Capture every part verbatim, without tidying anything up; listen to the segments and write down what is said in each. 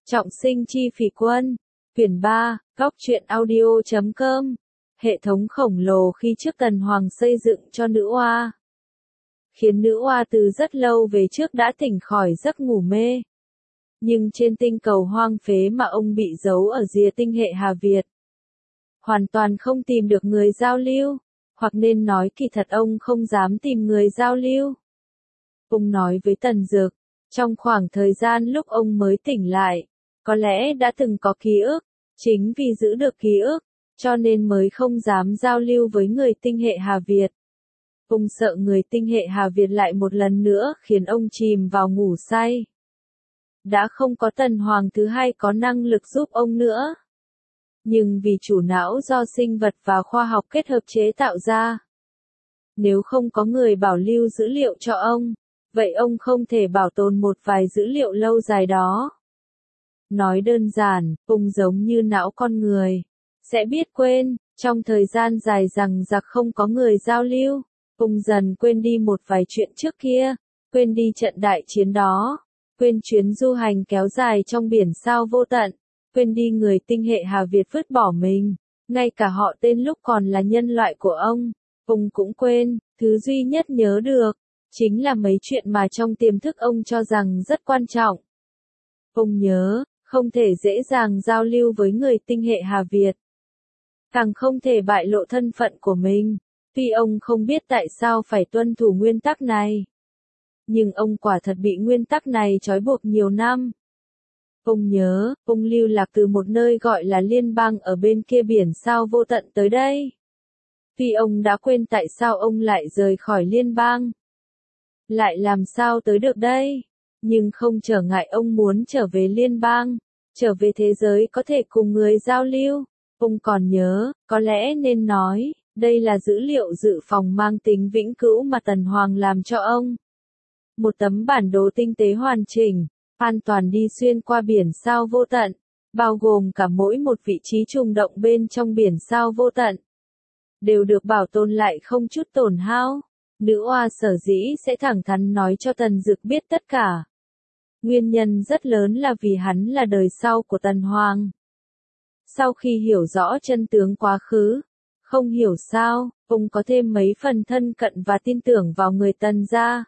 Trọng sinh chi phỉ quân. Quyển ba, góc truyện audio chấm com. Hệ thống khổng lồ khi trước Tần Hoàng xây dựng cho nữ oa. Khiến nữ oa từ rất lâu về trước đã tỉnh khỏi giấc ngủ mê. Nhưng trên tinh cầu hoang phế mà ông bị giấu ở rìa tinh hệ Hà Việt. Hoàn toàn không tìm được người giao lưu. Hoặc nên nói kỳ thật ông không dám tìm người giao lưu. Ông nói với Tần Dực, trong khoảng thời gian lúc ông mới tỉnh lại, có lẽ đã từng có ký ức, chính vì giữ được ký ức, cho nên mới không dám giao lưu với người tinh hệ Hà Việt. Ông sợ người tinh hệ Hà Việt lại một lần nữa khiến ông chìm vào ngủ say. Đã không có Tần Hoàng thứ hai có năng lực giúp ông nữa. Nhưng vì chủ não do sinh vật và khoa học kết hợp chế tạo ra. Nếu không có người bảo lưu dữ liệu cho ông, vậy ông không thể bảo tồn một vài dữ liệu lâu dài đó. Nói đơn giản, ông giống như não con người. Sẽ biết quên, trong thời gian dài rằng giặc không có người giao lưu. Ông dần quên đi một vài chuyện trước kia, quên đi trận đại chiến đó, quên chuyến du hành kéo dài trong biển sao vô tận, quên đi người tinh hệ Hà Việt vứt bỏ mình, ngay cả họ tên lúc còn là nhân loại của ông, ông cũng quên, thứ duy nhất nhớ được, chính là mấy chuyện mà trong tiềm thức ông cho rằng rất quan trọng. Ông nhớ, không thể dễ dàng giao lưu với người tinh hệ Hà Việt. Càng không thể bại lộ thân phận của mình. Tuy ông không biết tại sao phải tuân thủ nguyên tắc này. Nhưng ông quả thật bị nguyên tắc này trói buộc nhiều năm. Ông nhớ, ông lưu lạc từ một nơi gọi là liên bang ở bên kia biển sao vô tận tới đây. Tuy ông đã quên tại sao ông lại rời khỏi liên bang. Lại làm sao tới được đây? Nhưng không trở ngại ông muốn trở về liên bang, trở về thế giới có thể cùng người giao lưu. Ông còn nhớ, có lẽ nên nói, đây là dữ liệu dự phòng mang tính vĩnh cửu mà Tần Hoàng làm cho ông. Một tấm bản đồ tinh tế hoàn chỉnh, an toàn đi xuyên qua biển sao vô tận, bao gồm cả mỗi một vị trí trùng động bên trong biển sao vô tận. Đều được bảo tồn lại không chút tổn hao. Nữ oa sở dĩ sẽ thẳng thắn nói cho Tần Dực biết tất cả. Nguyên nhân rất lớn là vì hắn là đời sau của Tần Hoàng. Sau khi hiểu rõ chân tướng quá khứ, không hiểu sao, ông có thêm mấy phần thân cận và tin tưởng vào người Tần gia.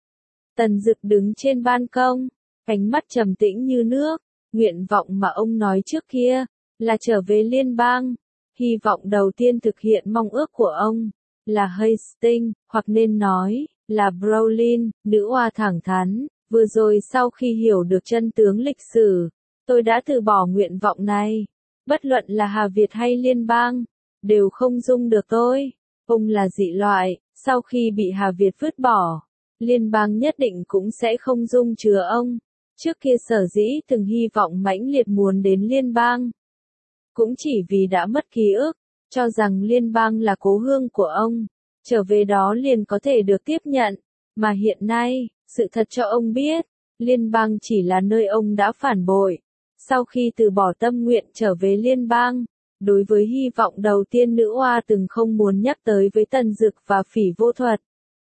Tần Dực đứng trên ban công, ánh mắt trầm tĩnh như nước, nguyện vọng mà ông nói trước kia, là trở về liên bang. Hy vọng đầu tiên thực hiện mong ước của ông, là Hastings, hoặc nên nói, là Brolin. Nữ oa thẳng thắn, vừa rồi sau khi hiểu được chân tướng lịch sử, tôi đã từ bỏ nguyện vọng này. Bất luận là Hà Việt hay liên bang, đều không dung được tôi. Ông là dị loại, sau khi bị Hà Việt vứt bỏ, liên bang nhất định cũng sẽ không dung chứa ông. Trước kia sở dĩ từng hy vọng mãnh liệt muốn đến liên bang. Cũng chỉ vì đã mất ký ức, cho rằng liên bang là cố hương của ông. Trở về đó liền có thể được tiếp nhận. Mà hiện nay, sự thật cho ông biết, liên bang chỉ là nơi ông đã phản bội. Sau khi từ bỏ tâm nguyện trở về liên bang, đối với hy vọng đầu tiên nữ oa từng không muốn nhắc tới với Tần Dực và Phỉ Vô Thuật.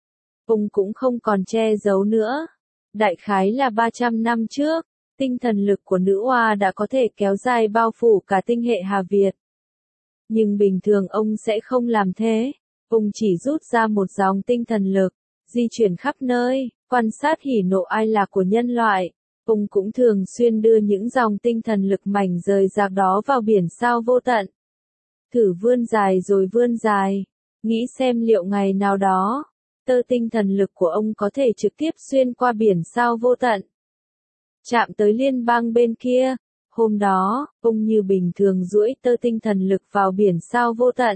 Ông cũng không còn che giấu nữa. Đại khái là ba trăm năm trước, tinh thần lực của nữ oa đã có thể kéo dài bao phủ cả tinh hệ Hà Việt. Nhưng bình thường ông sẽ không làm thế. Ông chỉ rút ra một dòng tinh thần lực, di chuyển khắp nơi, quan sát hỉ nộ ai lạc của nhân loại. Ông cũng thường xuyên đưa những dòng tinh thần lực mảnh rời rạc đó vào biển sao vô tận. Thử vươn dài rồi vươn dài, nghĩ xem liệu ngày nào đó, tơ tinh thần lực của ông có thể trực tiếp xuyên qua biển sao vô tận. Chạm tới liên bang bên kia, hôm đó, ông như bình thường duỗi tơ tinh thần lực vào biển sao vô tận.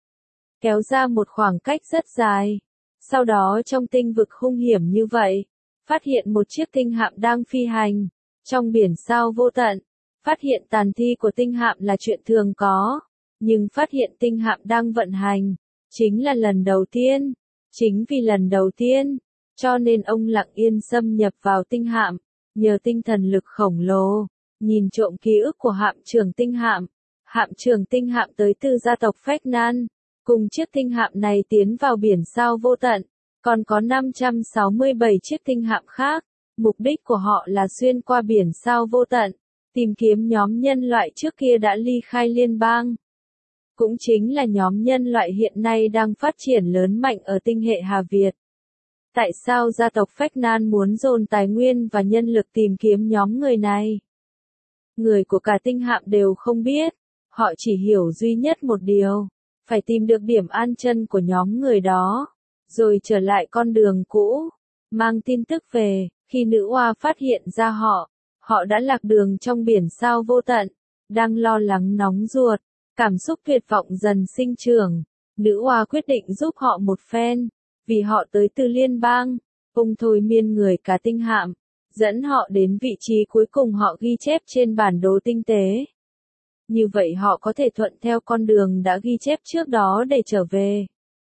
Kéo ra một khoảng cách rất dài. Sau đó trong tinh vực hung hiểm như vậy, phát hiện một chiếc tinh hạm đang phi hành, trong biển sao vô tận. Phát hiện tàn thi của tinh hạm là chuyện thường có, nhưng phát hiện tinh hạm đang vận hành, chính là lần đầu tiên. Chính vì lần đầu tiên, cho nên ông lặng yên xâm nhập vào tinh hạm, nhờ tinh thần lực khổng lồ, nhìn trộm ký ức của hạm trưởng tinh hạm. Hạm trưởng tinh hạm tới từ gia tộc Phách Nan, cùng chiếc tinh hạm này tiến vào biển sao vô tận. Còn có năm trăm sáu mươi bảy chiếc tinh hạm khác, mục đích của họ là xuyên qua biển sao vô tận, tìm kiếm nhóm nhân loại trước kia đã ly khai liên bang. Cũng chính là nhóm nhân loại hiện nay đang phát triển lớn mạnh ở tinh hệ Hà Việt. Tại sao gia tộc Phách Nan muốn dồn tài nguyên và nhân lực tìm kiếm nhóm người này? Người của cả tinh hạm đều không biết, họ chỉ hiểu duy nhất một điều, phải tìm được điểm an chân của nhóm người đó, rồi trở lại con đường cũ, mang tin tức về. Khi nữ oa phát hiện ra họ, họ đã lạc đường trong biển sao vô tận, đang lo lắng nóng ruột, cảm xúc tuyệt vọng dần sinh trưởng. Nữ oa quyết định giúp họ một phen, vì họ tới từ liên bang, ông thôi miên người cả tinh hạm, dẫn họ đến vị trí cuối cùng họ ghi chép trên bản đồ tinh tế. Như vậy họ có thể thuận theo con đường đã ghi chép trước đó để trở về.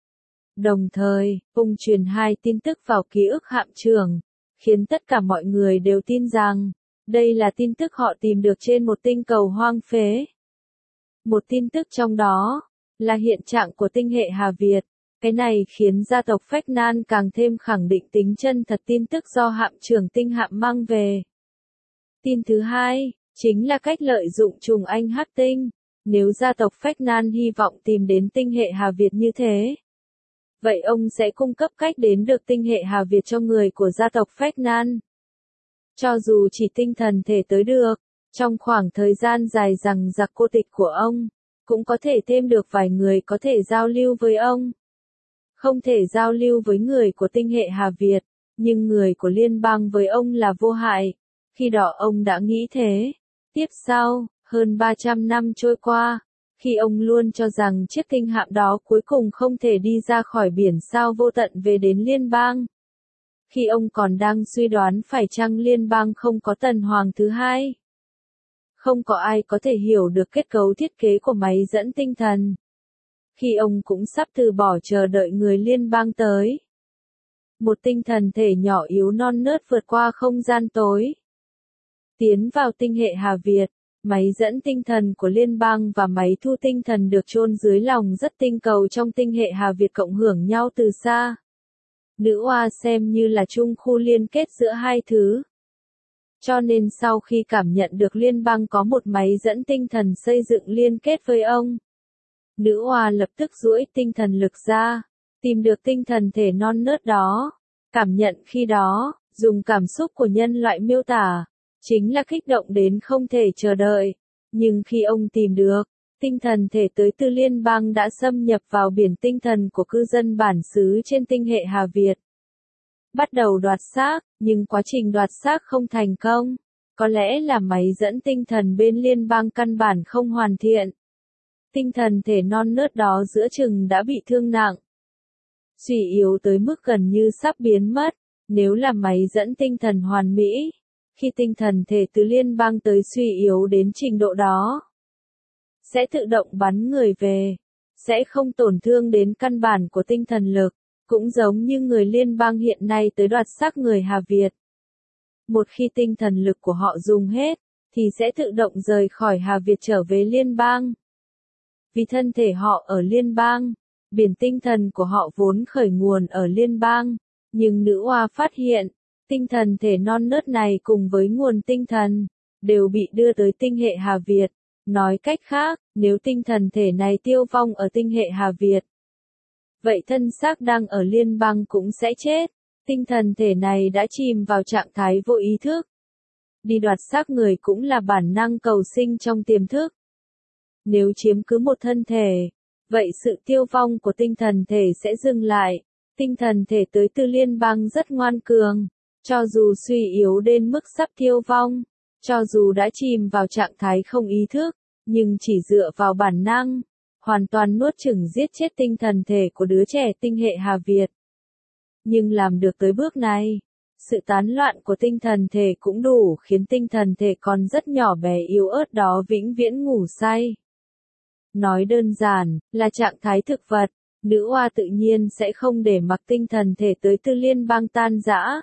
Đồng thời, ông truyền hai tin tức vào ký ức hạm trưởng, khiến tất cả mọi người đều tin rằng, đây là tin tức họ tìm được trên một tinh cầu hoang phế. Một tin tức trong đó, là hiện trạng của tinh hệ Hà Việt. Cái này khiến gia tộc Phách Nan càng thêm khẳng định tính chân thật tin tức do hạm trưởng tinh hạm mang về. Tin thứ hai, chính là cách lợi dụng trùng anh hắc tinh. Nếu gia tộc Phách Nan hy vọng tìm đến tinh hệ Hà Việt như thế, vậy ông sẽ cung cấp cách đến được tinh hệ Hà Việt cho người của gia tộc Phách Nan. Cho dù chỉ tinh thần thể tới được, trong khoảng thời gian dài rằng giặc cô tịch của ông, cũng có thể thêm được vài người có thể giao lưu với ông. Không thể giao lưu với người của tinh hệ Hà Việt, nhưng người của liên bang với ông là vô hại. Khi đó ông đã nghĩ thế. Tiếp sau, hơn ba trăm năm trôi qua, khi ông luôn cho rằng chiếc tinh hạm đó cuối cùng không thể đi ra khỏi biển sao vô tận về đến liên bang. Khi ông còn đang suy đoán phải chăng liên bang không có tần hoàng thứ hai. Không có ai có thể hiểu được kết cấu thiết kế của máy dẫn tinh thần. Khi ông cũng sắp từ bỏ chờ đợi người liên bang tới. Một tinh thần thể nhỏ yếu non nớt vượt qua không gian tối. Tiến vào tinh hệ Hà Việt, máy dẫn tinh thần của liên bang và máy thu tinh thần được chôn dưới lòng rất tinh cầu trong tinh hệ Hà Việt cộng hưởng nhau từ xa. Nữ oa xem như là chung khu liên kết giữa hai thứ. Cho nên sau khi cảm nhận được liên bang có một máy dẫn tinh thần xây dựng liên kết với ông, nữ oa lập tức duỗi tinh thần lực ra, tìm được tinh thần thể non nớt đó. Cảm nhận khi đó, dùng cảm xúc của nhân loại miêu tả, chính là kích động đến không thể chờ đợi. Nhưng khi ông tìm được, tinh thần thể tới từ liên bang đã xâm nhập vào biển tinh thần của cư dân bản xứ trên tinh hệ Hà Việt. Bắt đầu đoạt xác, nhưng quá trình đoạt xác không thành công. Có lẽ là máy dẫn tinh thần bên liên bang căn bản không hoàn thiện. Tinh thần thể non nớt đó giữa chừng đã bị thương nặng, suy yếu tới mức gần như sắp biến mất. Nếu là máy dẫn tinh thần hoàn mỹ, khi tinh thần thể từ liên bang tới suy yếu đến trình độ đó, sẽ tự động bắn người về, sẽ không tổn thương đến căn bản của tinh thần lực, cũng giống như người liên bang hiện nay tới đoạt xác người Hà Việt. Một khi tinh thần lực của họ dùng hết, thì sẽ tự động rời khỏi Hà Việt trở về liên bang. Vì thân thể họ ở liên bang, biển tinh thần của họ vốn khởi nguồn ở liên bang, nhưng nữ oa phát hiện, tinh thần thể non nớt này cùng với nguồn tinh thần, đều bị đưa tới tinh hệ Hà Việt. Nói cách khác, nếu tinh thần thể này tiêu vong ở tinh hệ Hà Việt, vậy thân xác đang ở liên bang cũng sẽ chết. Tinh thần thể này đã chìm vào trạng thái vô ý thức. Đi đoạt xác người cũng là bản năng cầu sinh trong tiềm thức. Nếu chiếm cứ một thân thể, vậy sự tiêu vong của tinh thần thể sẽ dừng lại. Tinh thần thể tới từ liên bang rất ngoan cường, cho dù suy yếu đến mức sắp tiêu vong, cho dù đã chìm vào trạng thái không ý thức, nhưng chỉ dựa vào bản năng, hoàn toàn nuốt chửng giết chết tinh thần thể của đứa trẻ tinh hệ Hà Việt. Nhưng làm được tới bước này, sự tán loạn của tinh thần thể cũng đủ khiến tinh thần thể còn rất nhỏ bé yếu ớt đó vĩnh viễn ngủ say. Nói đơn giản, là trạng thái thực vật, nữ oa tự nhiên sẽ không để mặc tinh thần thể tới từ liên bang tan rã.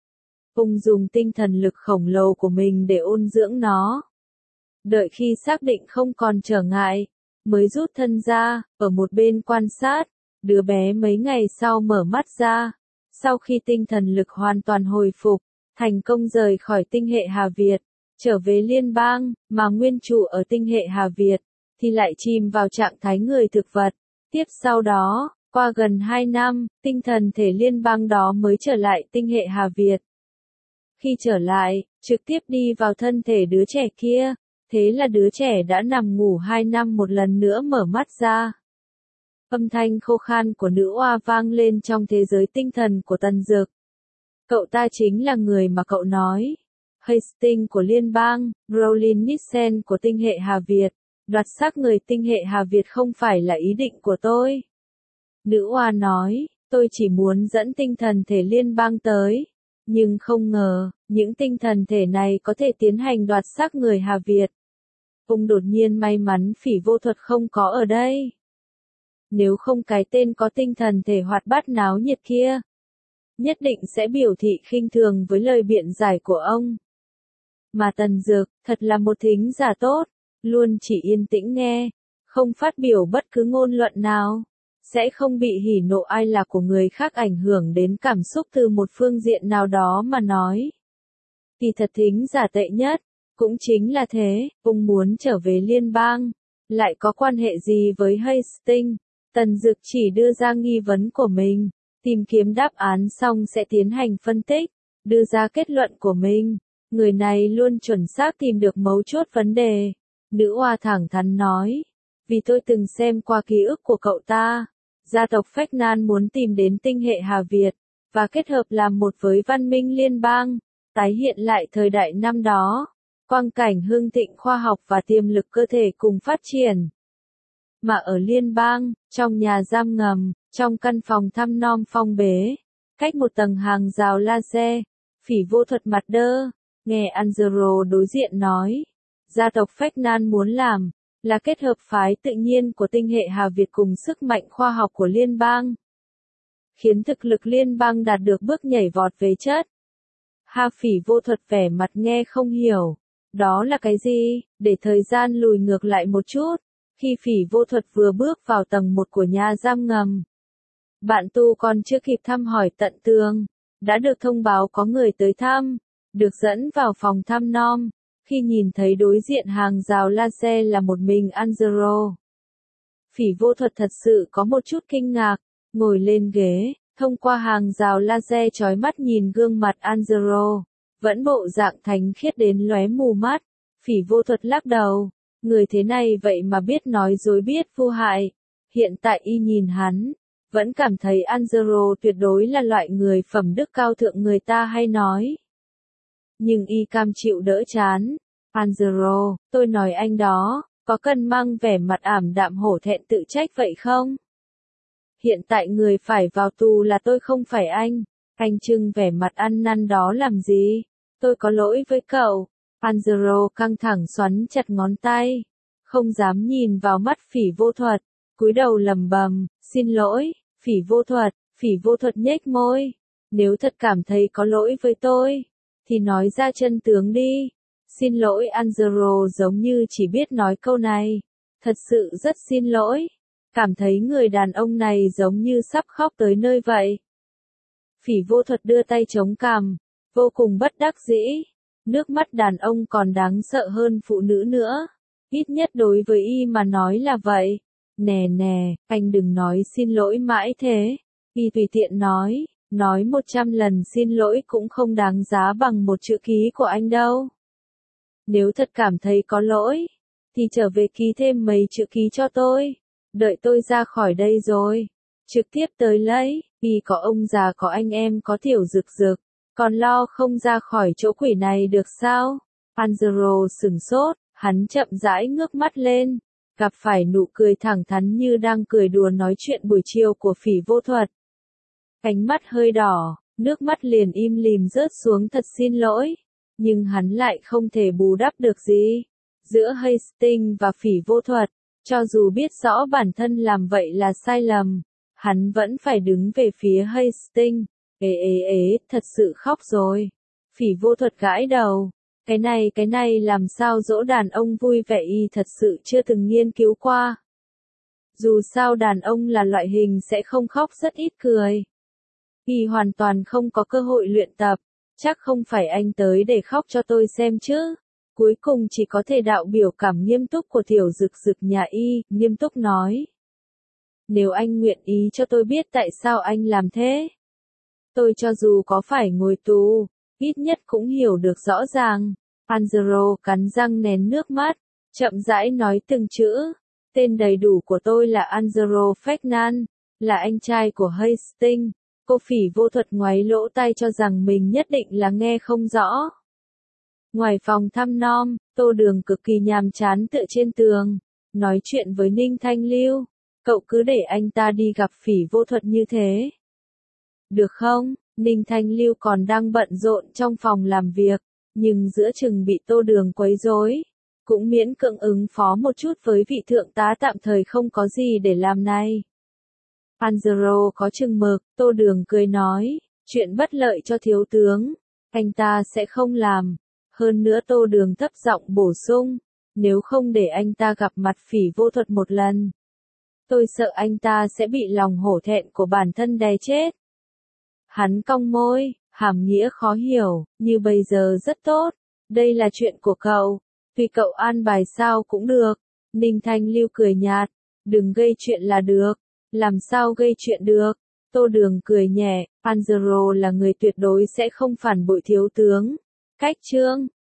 Ông dùng tinh thần lực khổng lồ của mình để ôn dưỡng nó. Đợi khi xác định không còn trở ngại, mới rút thân ra, ở một bên quan sát. Đứa bé mấy ngày sau mở mắt ra, sau khi tinh thần lực hoàn toàn hồi phục, thành công rời khỏi tinh hệ Hà Việt. trở về liên bang, mà nguyên chủ ở tinh hệ Hà Việt, thì lại chìm vào trạng thái người thực vật. Tiếp sau đó, qua gần hai năm, tinh thần thể liên bang đó mới trở lại tinh hệ Hà Việt. Khi trở lại, trực tiếp đi vào thân thể đứa trẻ kia, thế là đứa trẻ đã nằm ngủ hai năm một lần nữa mở mắt ra. Âm thanh khô khan của nữ oa vang lên trong thế giới tinh thần của Tần Dực. Cậu ta chính là người mà cậu nói. Hastings của liên bang, Rollin Nissen của tinh hệ Hà Việt. Đoạt xác người tinh hệ Hà Việt không phải là ý định của tôi. Nữ oa nói, tôi chỉ muốn dẫn tinh thần thể liên bang tới. Nhưng không ngờ, những tinh thần thể này có thể tiến hành đoạt xác người Hà Việt. Ông đột nhiên may mắn Phỉ Vô Thuật không có ở đây. Nếu không cái tên có tinh thần thể hoạt bát náo nhiệt kia, nhất định sẽ biểu thị khinh thường với lời biện giải của ông. Mà Tần Dực, thật là một thính giả tốt, luôn chỉ yên tĩnh nghe, không phát biểu bất cứ ngôn luận nào, sẽ không bị hỉ nộ ai lạc của người khác ảnh hưởng đến cảm xúc từ một phương diện nào đó mà nói. Kỳ thật thính giả tệ nhất, cũng chính là thế, ông muốn trở về liên bang, lại có quan hệ gì với Hastings? Tần Dực chỉ đưa ra nghi vấn của mình, tìm kiếm đáp án xong sẽ tiến hành phân tích, đưa ra kết luận của mình. Người này luôn chuẩn xác tìm được mấu chốt vấn đề. Nữ oa thẳng thắn nói, vì tôi từng xem qua ký ức của cậu ta, gia tộc Phách Nan muốn tìm đến tinh hệ Hà Việt, và kết hợp làm một với văn minh liên bang, tái hiện lại thời đại năm đó, quang cảnh hưng thịnh khoa học và tiềm lực cơ thể cùng phát triển. Mà ở liên bang, trong nhà giam ngầm, trong căn phòng thăm nom phong bế, cách một tầng hàng rào laser, Phỉ Vô Thuật mặt đơ, nghe Angelo đối diện nói, gia tộc Phách Nan muốn làm, là kết hợp phái tự nhiên của tinh hệ Hà Việt cùng sức mạnh khoa học của liên bang, khiến thực lực liên bang đạt được bước nhảy vọt về chất. Ha Phỉ Vô Thuật vẻ mặt nghe không hiểu, đó là cái gì, để thời gian lùi ngược lại một chút. Khi Phỉ Vô Thuật vừa bước vào tầng một của nhà giam ngầm, bạn tu còn chưa kịp thăm hỏi tận tường, đã được thông báo có người tới thăm, được dẫn vào phòng thăm nom, khi nhìn thấy đối diện hàng rào laser là một mình Angelo. Phỉ Vô Thuật thật sự có một chút kinh ngạc, ngồi lên ghế, thông qua hàng rào laser chói mắt nhìn gương mặt Angelo, vẫn bộ dạng thánh khiết đến lóe mù mắt. Phỉ Vô Thuật lắc đầu. Người thế này vậy mà biết nói dối biết vô hại. Hiện tại y nhìn hắn, vẫn cảm thấy Angelo tuyệt đối là loại người phẩm đức cao thượng người ta hay nói. Nhưng y cam chịu đỡ chán. Angelo, tôi nói anh đó, có cần mang vẻ mặt ảm đạm hổ thẹn tự trách vậy không? Hiện tại người phải vào tù là tôi không phải anh. Anh trưng vẻ mặt ăn năn đó làm gì? Tôi có lỗi với cậu. Angelo căng thẳng xoắn chặt ngón tay, không dám nhìn vào mắt Phỉ Vô Thuật, cúi đầu lẩm bẩm, xin lỗi, Phỉ Vô Thuật. Phỉ Vô Thuật nhếch môi, nếu thật cảm thấy có lỗi với tôi, thì nói ra chân tướng đi. Xin lỗi. Angelo giống như chỉ biết nói câu này, thật sự rất xin lỗi, cảm thấy người đàn ông này giống như sắp khóc tới nơi vậy. Phỉ Vô Thuật đưa tay chống cằm, vô cùng bất đắc dĩ. Nước mắt đàn ông còn đáng sợ hơn phụ nữ nữa. Ít nhất đối với y mà nói là vậy. Nè nè, anh đừng nói xin lỗi mãi thế. Y tùy tiện nói, nói một trăm lần xin lỗi cũng không đáng giá bằng một chữ ký của anh đâu. Nếu thật cảm thấy có lỗi, thì trở về ký thêm mấy chữ ký cho tôi. Đợi tôi ra khỏi đây rồi, trực tiếp tới lấy. Vì có ông già có anh em có Tiểu Dực Dực, còn lo không ra khỏi chỗ quỷ này được sao? Angelo sửng sốt, hắn chậm rãi ngước mắt lên, gặp phải nụ cười thẳng thắn như đang cười đùa nói chuyện buổi chiều của Phỉ Vô Thuật. Cánh mắt hơi đỏ, nước mắt liền im lìm rớt xuống. Thật xin lỗi, nhưng hắn lại không thể bù đắp được gì. Giữa Hastings và Phỉ Vô Thuật, cho dù biết rõ bản thân làm vậy là sai lầm, hắn vẫn phải đứng về phía Hastings. Ê ê ê, thật sự khóc rồi. Phỉ Vô Thuật gãi đầu. Cái này cái này làm sao dỗ đàn ông vui vẻ y thật sự chưa từng nghiên cứu qua. Dù sao đàn ông là loại hình sẽ không khóc rất ít cười. Y hoàn toàn không có cơ hội luyện tập. Chắc không phải anh tới để khóc cho tôi xem chứ. Cuối cùng chỉ có thể đạo biểu cảm nghiêm túc của tiểu dực dực nhà y, nghiêm túc nói. Nếu anh nguyện ý cho tôi biết tại sao anh làm thế, tôi cho dù có phải ngồi tù, ít nhất cũng hiểu được rõ ràng. Angelo cắn răng nén nước mắt, chậm rãi nói từng chữ. Tên đầy đủ của tôi là Angelo Fernand, là anh trai của Hastings. Cô phỉ vô thuật ngoáy lỗ tai cho rằng mình nhất định là nghe không rõ. Ngoài phòng thăm nom, Tô Đường cực kỳ nhàm chán tựa trên tường, nói chuyện với Ninh Thanh Lưu. Cậu cứ để anh ta đi gặp phỉ vô thuật như thế. Được không? Ninh Thanh Lưu còn đang bận rộn trong phòng làm việc, nhưng giữa chừng bị Tô Đường quấy rối, cũng miễn cưỡng ứng phó một chút với vị thượng tá tạm thời không có gì để làm này. Angelo có chừng mực, Tô Đường cười nói, chuyện bất lợi cho thiếu tướng, anh ta sẽ không làm. Hơn nữa Tô Đường thấp giọng bổ sung, nếu không để anh ta gặp mặt phỉ vô thuật một lần, tôi sợ anh ta sẽ bị lòng hổ thẹn của bản thân đè chết. Hắn cong môi, hàm nghĩa khó hiểu, như bây giờ rất tốt, đây là chuyện của cậu, tùy cậu an bài sao cũng được. Ninh Thanh Lưu cười nhạt, đừng gây chuyện là được, làm sao gây chuyện được. Tô Đường cười nhẹ, Angelo là người tuyệt đối sẽ không phản bội thiếu tướng. Cách chương